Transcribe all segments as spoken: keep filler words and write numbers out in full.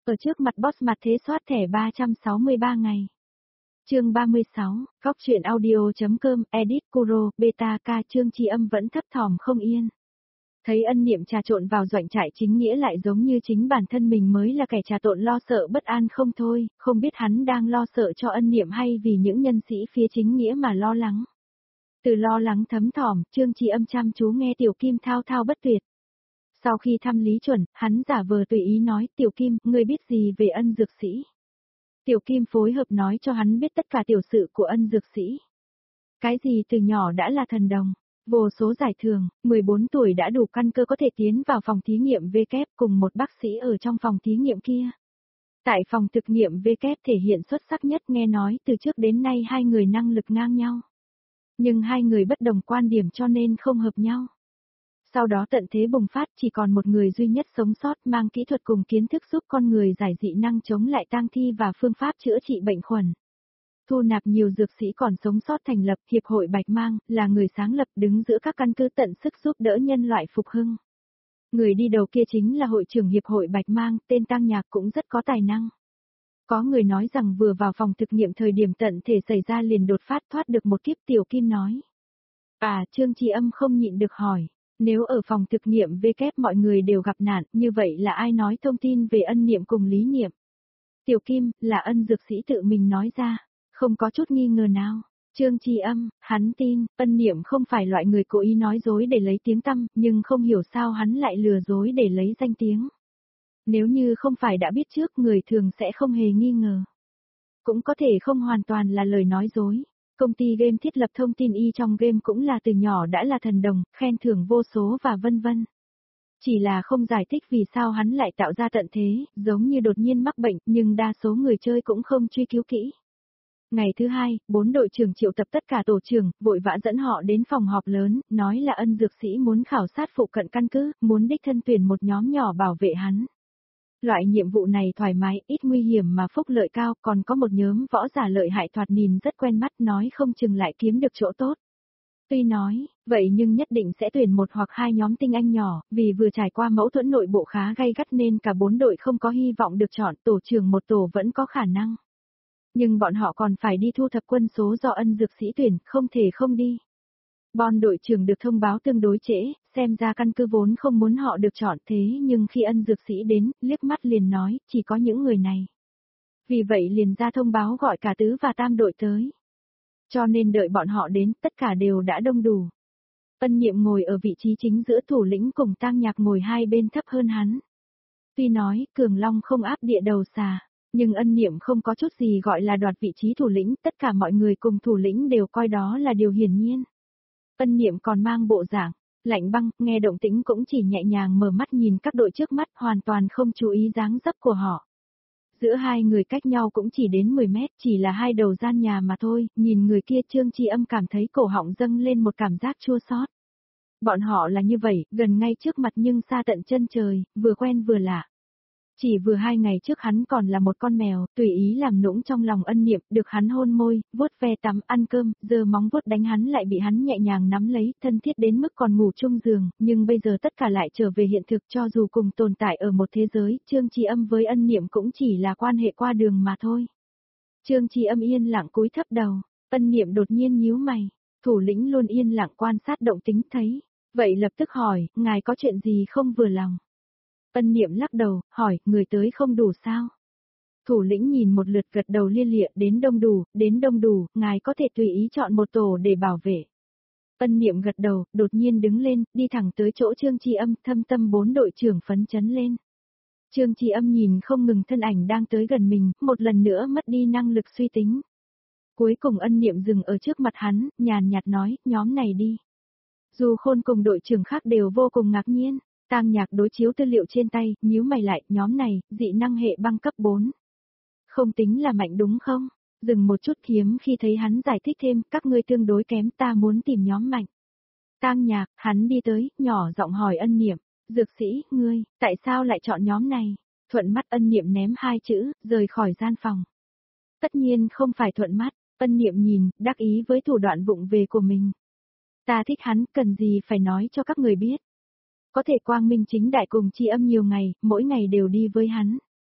Ở trước mặt boss mặt thế soát thẻ ba trăm sáu mươi ba ngày. Chương ba mươi sáu, góc truyện audio.com, edit Kuro, beta ca chương Chi Âm vẫn thấp thỏm không yên. Thấy ân niệm trà trộn vào doạnh trại chính nghĩa lại giống như chính bản thân mình mới là kẻ trà trộn lo sợ bất an không thôi, không biết hắn đang lo sợ cho ân niệm hay vì những nhân sĩ phía chính nghĩa mà lo lắng. Từ lo lắng thấm thỏm, Trương Chi Âm chăm chú nghe Tiểu Kim thao thao bất tuyệt. Sau khi thăm Lý Chuẩn, hắn giả vờ tùy ý nói, Tiểu Kim, ngươi biết gì về ân dược sĩ? Tiểu Kim phối hợp nói cho hắn biết tất cả tiểu sự của ân dược sĩ. Cái gì từ nhỏ đã là thần đồng, vô số giải thưởng, mười bốn tuổi đã đủ căn cơ có thể tiến vào phòng thí nghiệm V kép cùng một bác sĩ ở trong phòng thí nghiệm kia. Tại phòng thực nghiệm V kép thể hiện xuất sắc nhất, nghe nói từ trước đến nay hai người năng lực ngang nhau. Nhưng hai người bất đồng quan điểm cho nên không hợp nhau. Sau đó tận thế bùng phát, chỉ còn một người duy nhất sống sót mang kỹ thuật cùng kiến thức giúp con người giải dị năng chống lại tang thi và phương pháp chữa trị bệnh khuẩn. Thu nạp nhiều dược sĩ còn sống sót thành lập Hiệp hội Bạch Mang, là người sáng lập đứng giữa các căn cứ tận sức giúp đỡ nhân loại phục hưng. Người đi đầu kia chính là hội trưởng Hiệp hội Bạch Mang, tên Tăng Nhạc cũng rất có tài năng. Có người nói rằng vừa vào phòng thực nghiệm thời điểm tận thể xảy ra liền đột phát thoát được một kiếp. Tiểu Kim nói. À, Trương Chi Âm không nhịn được hỏi. Nếu ở phòng thực nghiệm V kép mọi người đều gặp nạn, như vậy là ai nói thông tin về ân niệm cùng lý niệm? Tiểu Kim, là ân dược sĩ tự mình nói ra, không có chút nghi ngờ nào. Trương Chi Âm, hắn tin, ân niệm không phải loại người cố ý nói dối để lấy tiếng tăm, nhưng không hiểu sao hắn lại lừa dối để lấy danh tiếng. Nếu như không phải đã biết trước, người thường sẽ không hề nghi ngờ. Cũng có thể không hoàn toàn là lời nói dối. Công ty game thiết lập thông tin y trong game cũng là từ nhỏ đã là thần đồng, khen thưởng vô số và vân vân. Chỉ là không giải thích vì sao hắn lại tạo ra tận thế, giống như đột nhiên mắc bệnh, nhưng đa số người chơi cũng không truy cứu kỹ. Ngày thứ hai, bốn đội trưởng triệu tập tất cả tổ trưởng, vội vã dẫn họ đến phòng họp lớn, nói là ân dược sĩ muốn khảo sát phụ cận căn cứ, muốn đích thân tuyển một nhóm nhỏ bảo vệ hắn. Loại nhiệm vụ này thoải mái, ít nguy hiểm mà phúc lợi cao, còn có một nhóm võ giả lợi hại thoạt nhìn rất quen mắt, nói không chừng lại kiếm được chỗ tốt. Tuy nói, vậy nhưng nhất định sẽ tuyển một hoặc hai nhóm tinh anh nhỏ, vì vừa trải qua mâu thuẫn nội bộ khá gay gắt nên cả bốn đội không có hy vọng được chọn, tổ trưởng một tổ vẫn có khả năng. Nhưng bọn họ còn phải đi thu thập quân số do ân dược sĩ tuyển, không thể không đi. Bon đội trưởng được thông báo tương đối trễ, xem ra căn cứ vốn không muốn họ được chọn, thế nhưng khi ân dược sĩ đến, liếc mắt liền nói, chỉ có những người này. Vì vậy liền ra thông báo gọi cả tứ và tam đội tới. Cho nên đợi bọn họ đến, tất cả đều đã đông đủ. Ân Niệm ngồi ở vị trí chính giữa, thủ lĩnh cùng Tang Nhạc ngồi hai bên thấp hơn hắn. Tuy nói, Cường Long không áp địa đầu xà, nhưng Ân Niệm không có chút gì gọi là đoạt vị trí thủ lĩnh, tất cả mọi người cùng thủ lĩnh đều coi đó là điều hiển nhiên. Ân Niệm còn mang bộ dạng lạnh băng, nghe động tĩnh cũng chỉ nhẹ nhàng mở mắt nhìn các đội trước mắt, hoàn toàn không chú ý dáng dấp của họ. Giữa hai người cách nhau cũng chỉ đến mười mét, chỉ là hai đầu gian nhà mà thôi, nhìn người kia Trương Chi Âm cảm thấy cổ họng dâng lên một cảm giác chua xót. Bọn họ là như vậy, gần ngay trước mặt nhưng xa tận chân trời, vừa quen vừa lạ. Chỉ vừa hai ngày trước hắn còn là một con mèo, tùy ý làm nũng trong lòng Ân Niệm, được hắn hôn môi, vuốt ve tắm, ăn cơm, giờ móng vuốt đánh hắn lại bị hắn nhẹ nhàng nắm lấy, thân thiết đến mức còn ngủ chung giường, nhưng bây giờ tất cả lại trở về hiện thực, cho dù cùng tồn tại ở một thế giới, Trương Chi Âm với Ân Niệm cũng chỉ là quan hệ qua đường mà thôi. Trương Chi Âm yên lặng cúi thấp đầu, Ân Niệm đột nhiên nhíu mày, thủ lĩnh luôn yên lặng quan sát động tính thấy, vậy lập tức hỏi, ngài có chuyện gì không vừa lòng? Ân Niệm lắc đầu, hỏi, người tới không đủ sao? Thủ lĩnh nhìn một lượt gật đầu lia lịa, đến đông đủ, đến đông đủ, ngài có thể tùy ý chọn một tổ để bảo vệ. Ân Niệm gật đầu, đột nhiên đứng lên, đi thẳng tới chỗ Trương Chi Âm, thâm tâm bốn đội trưởng phấn chấn lên. Trương Chi Âm nhìn không ngừng thân ảnh đang tới gần mình, một lần nữa mất đi năng lực suy tính. Cuối cùng Ân Niệm dừng ở trước mặt hắn, nhàn nhạt nói, nhóm này đi. Dù Khôn cùng đội trưởng khác đều vô cùng ngạc nhiên. Tang Nhạc đối chiếu tư liệu trên tay, nhíu mày lại, nhóm này, dị năng hệ băng cấp bốn. Không tính là mạnh đúng không? Dừng một chút hiếm khi thấy hắn giải thích thêm, các ngươi tương đối kém, ta muốn tìm nhóm mạnh. Tang Nhạc, hắn đi tới, nhỏ giọng hỏi Ân Niệm, dược sĩ, ngươi, tại sao lại chọn nhóm này? Thuận mắt. Ân Niệm ném hai chữ, rời khỏi gian phòng. Tất nhiên không phải thuận mắt, Ân Niệm nhìn, đắc ý với thủ đoạn vụng về của mình. Ta thích hắn, cần gì phải nói cho các người biết. Có thể quang minh chính đại cùng Chi Âm nhiều ngày, mỗi ngày đều đi với hắn.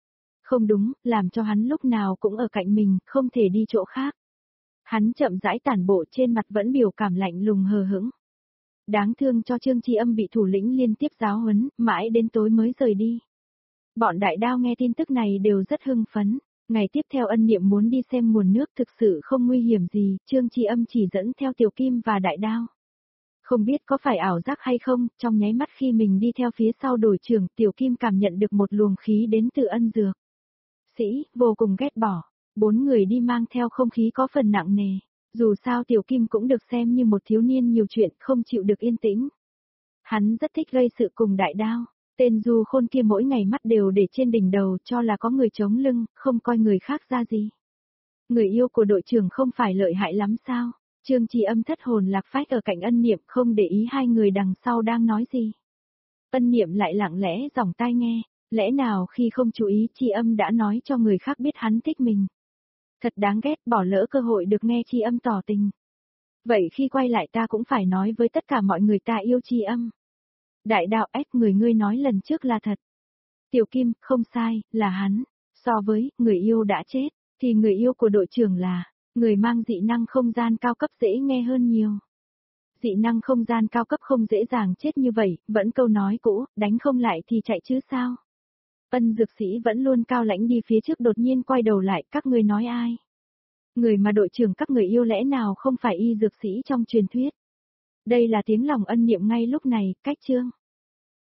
Không đúng, làm cho hắn lúc nào cũng ở cạnh mình, không thể đi chỗ khác. Hắn chậm rãi tản bộ trên mặt vẫn biểu cảm lạnh lùng hờ hững. Đáng thương cho Trương Chi Âm bị thủ lĩnh liên tiếp giáo huấn, mãi đến tối mới rời đi. Bọn đại đao nghe tin tức này đều rất hưng phấn. Ngày tiếp theo Ân Niệm muốn đi xem nguồn nước thực sự không nguy hiểm gì, Trương Chi Âm chỉ dẫn theo Tiểu Kim và đại đao. Không biết có phải ảo giác hay không, trong nháy mắt khi mình đi theo phía sau đội trưởng, Tiểu Kim cảm nhận được một luồng khí đến từ Ân Dược. Sĩ, vô cùng ghét bỏ. Bốn người đi mang theo không khí có phần nặng nề. Dù sao Tiểu Kim cũng được xem như một thiếu niên nhiều chuyện, không chịu được yên tĩnh. Hắn rất thích gây sự cùng đại đao. Tên Du Khôn kia mỗi ngày mắt đều để trên đỉnh đầu cho là có người chống lưng, không coi người khác ra gì. Người yêu của đội trưởng không phải lợi hại lắm sao? Trương Chi Âm thất hồn lạc phách ở cạnh Ân Niệm không để ý hai người đằng sau đang nói gì. Ân Niệm lại lặng lẽ giỏng tai nghe, lẽ nào khi không chú ý Chi Âm đã nói cho người khác biết hắn thích mình. Thật đáng ghét bỏ lỡ cơ hội được nghe Chi Âm tỏ tình. Vậy khi quay lại ta cũng phải nói với tất cả mọi người ta yêu Chi Âm. Đại đạo ếch người ngươi nói lần trước là thật. Tiểu Kim, không sai, là hắn. So với, người yêu đã chết, thì người yêu của đội trưởng là, người mang dị năng không gian cao cấp dễ nghe hơn nhiều. Dị năng không gian cao cấp không dễ dàng chết như vậy, vẫn câu nói cũ, đánh không lại thì chạy chứ sao. Ân Dược Sĩ vẫn luôn cao lãnh đi phía trước đột nhiên quay đầu lại, các ngươi nói ai? Người mà đội trưởng các người yêu lẽ nào không phải Y Dược Sĩ trong truyền thuyết? Đây là tiếng lòng Ân Niệm ngay lúc này, cách chương.